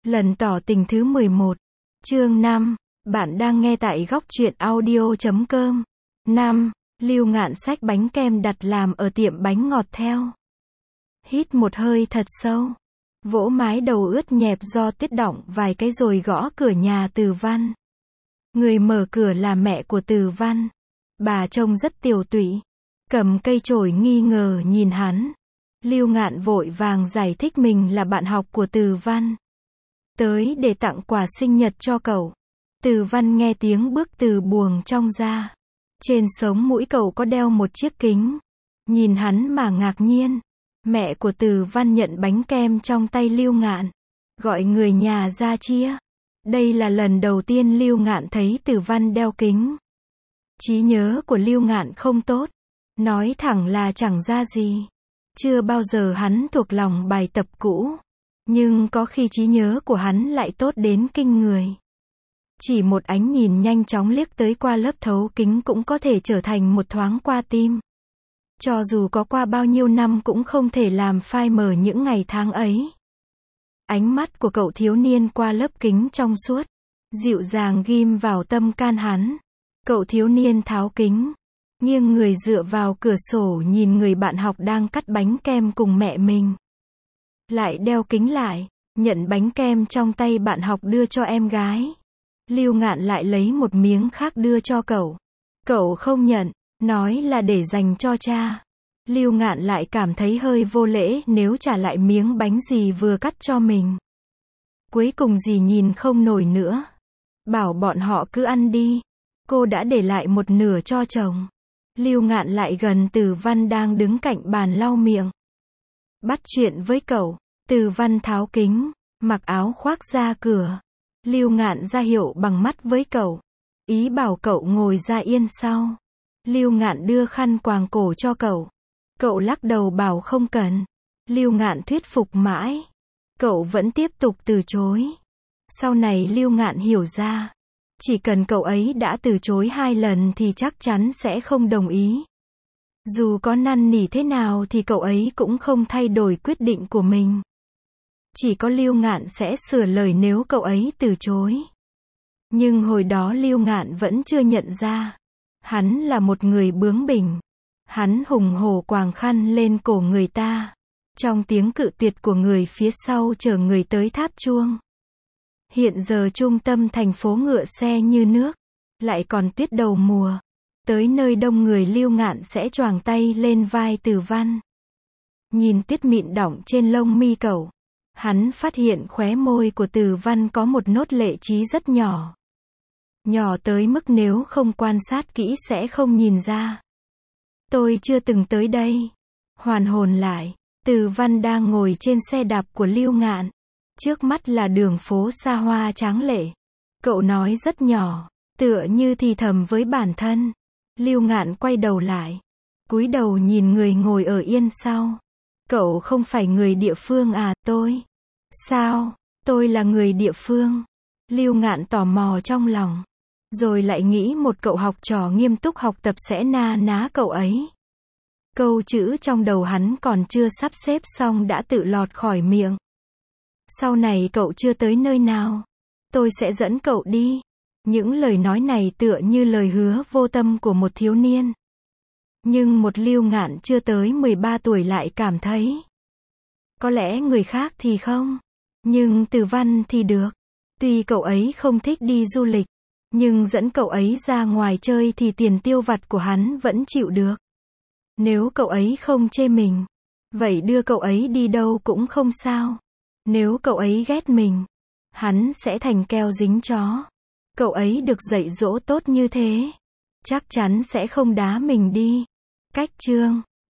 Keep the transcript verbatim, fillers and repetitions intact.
Lần tỏ tình thứ mười một. Chương năm. Bạn đang nghe tại góc truyện audio chấm com. năm. Lưu Ngạn xách bánh kem đặt làm ở tiệm bánh ngọt theo. Hít một hơi thật sâu. Vỗ mái đầu ướt nhẹp do tuyết đọng vài cái rồi gõ cửa nhà Từ Văn. Người mở cửa là mẹ của Từ Văn. Bà trông rất tiều tụy. Cầm cây chổi nghi ngờ nhìn hắn. Lưu Ngạn vội vàng giải thích mình là bạn học của Từ Văn. Tới để tặng quà sinh nhật cho cậu. Từ Văn nghe tiếng bước từ buồng trong ra. Trên sống mũi cậu có đeo một chiếc kính. Nhìn hắn mà ngạc nhiên. Mẹ của Từ Văn nhận bánh kem trong tay Lưu Ngạn. Gọi người nhà ra chia. Đây là lần đầu tiên Lưu Ngạn thấy Từ Văn đeo kính. Trí nhớ của Lưu Ngạn không tốt. Nói thẳng là chẳng ra gì. Chưa bao giờ hắn thuộc lòng bài tập cũ. Nhưng có khi trí nhớ của hắn lại tốt đến kinh người. Chỉ một ánh nhìn nhanh chóng liếc tới qua lớp thấu kính cũng có thể trở thành một thoáng qua tim. Cho dù có qua bao nhiêu năm cũng không thể làm phai mờ những ngày tháng ấy. Ánh mắt của cậu thiếu niên qua lớp kính trong suốt, dịu dàng ghim vào tâm can hắn. Cậu thiếu niên tháo kính, nghiêng người dựa vào cửa sổ nhìn người bạn học đang cắt bánh kem cùng mẹ mình. Lại đeo kính lại, nhận bánh kem trong tay bạn học đưa cho em gái. Lưu Ngạn lại lấy một miếng khác đưa cho cậu. Cậu không nhận, nói là để dành cho cha. Lưu Ngạn lại cảm thấy hơi vô lễ nếu trả lại miếng bánh dì vừa cắt cho mình. Cuối cùng dì nhìn không nổi nữa. Bảo bọn họ cứ ăn đi. Cô đã để lại một nửa cho chồng. Lưu Ngạn lại gần Từ Văn đang đứng cạnh bàn lau miệng. Bắt chuyện với cậu. Từ Văn tháo kính, mặc áo khoác ra cửa. Lưu Ngạn ra hiệu bằng mắt với cậu. Ý bảo cậu ngồi ra yên sau. Lưu Ngạn đưa khăn quàng cổ cho cậu. Cậu lắc đầu bảo không cần. Lưu Ngạn thuyết phục mãi. Cậu vẫn tiếp tục từ chối. Sau này Lưu Ngạn hiểu ra. Chỉ cần cậu ấy đã từ chối hai lần thì chắc chắn sẽ không đồng ý. Dù có năn nỉ thế nào thì cậu ấy cũng không thay đổi quyết định của mình. Chỉ có Lưu Ngạn sẽ sửa lời nếu cậu ấy từ chối. Nhưng hồi đó Lưu Ngạn vẫn chưa nhận ra. Hắn là một người bướng bỉnh. Hắn hùng hổ quàng khăn lên cổ người ta. Trong tiếng cự tuyệt của người phía sau chờ người tới tháp chuông. Hiện giờ trung tâm thành phố ngựa xe như nước. Lại còn tuyết đầu mùa. Tới nơi đông người Lưu Ngạn sẽ choàng tay lên vai Từ Văn. Nhìn tuyết mịn đọng trên lông mi cậu. Hắn phát hiện khóe môi của Từ Văn có một nốt lệ trí rất nhỏ. Nhỏ tới mức nếu không quan sát kỹ sẽ không nhìn ra. Tôi chưa từng tới đây. Hoàn hồn lại, Từ Văn đang ngồi trên xe đạp của Lưu Ngạn. Trước mắt là đường phố xa hoa tráng lệ. Cậu nói rất nhỏ, tựa như thì thầm với bản thân. Lưu Ngạn quay đầu lại, cúi đầu nhìn người ngồi ở yên sau. Cậu không phải người địa phương à? Tôi. Sao? Tôi là người địa phương. Lưu Ngạn tò mò trong lòng. Rồi lại nghĩ một cậu học trò nghiêm túc học tập sẽ na ná cậu ấy. Câu chữ trong đầu hắn còn chưa sắp xếp xong đã tự lọt khỏi miệng. Sau này cậu chưa tới nơi nào, tôi sẽ dẫn cậu đi. Những lời nói này tựa như lời hứa vô tâm của một thiếu niên. Nhưng một Lưu Ngạn chưa tới mười ba tuổi lại cảm thấy. Có lẽ người khác thì không. Nhưng Từ Văn thì được. Tuy cậu ấy không thích đi du lịch. Nhưng dẫn cậu ấy ra ngoài chơi thì tiền tiêu vặt của hắn vẫn chịu được. Nếu cậu ấy không chê mình, vậy đưa cậu ấy đi đâu cũng không sao. Nếu cậu ấy ghét mình, hắn sẽ thành keo dính chó. Cậu ấy được dạy dỗ tốt như thế, chắc chắn sẽ không đá mình đi. Cách chương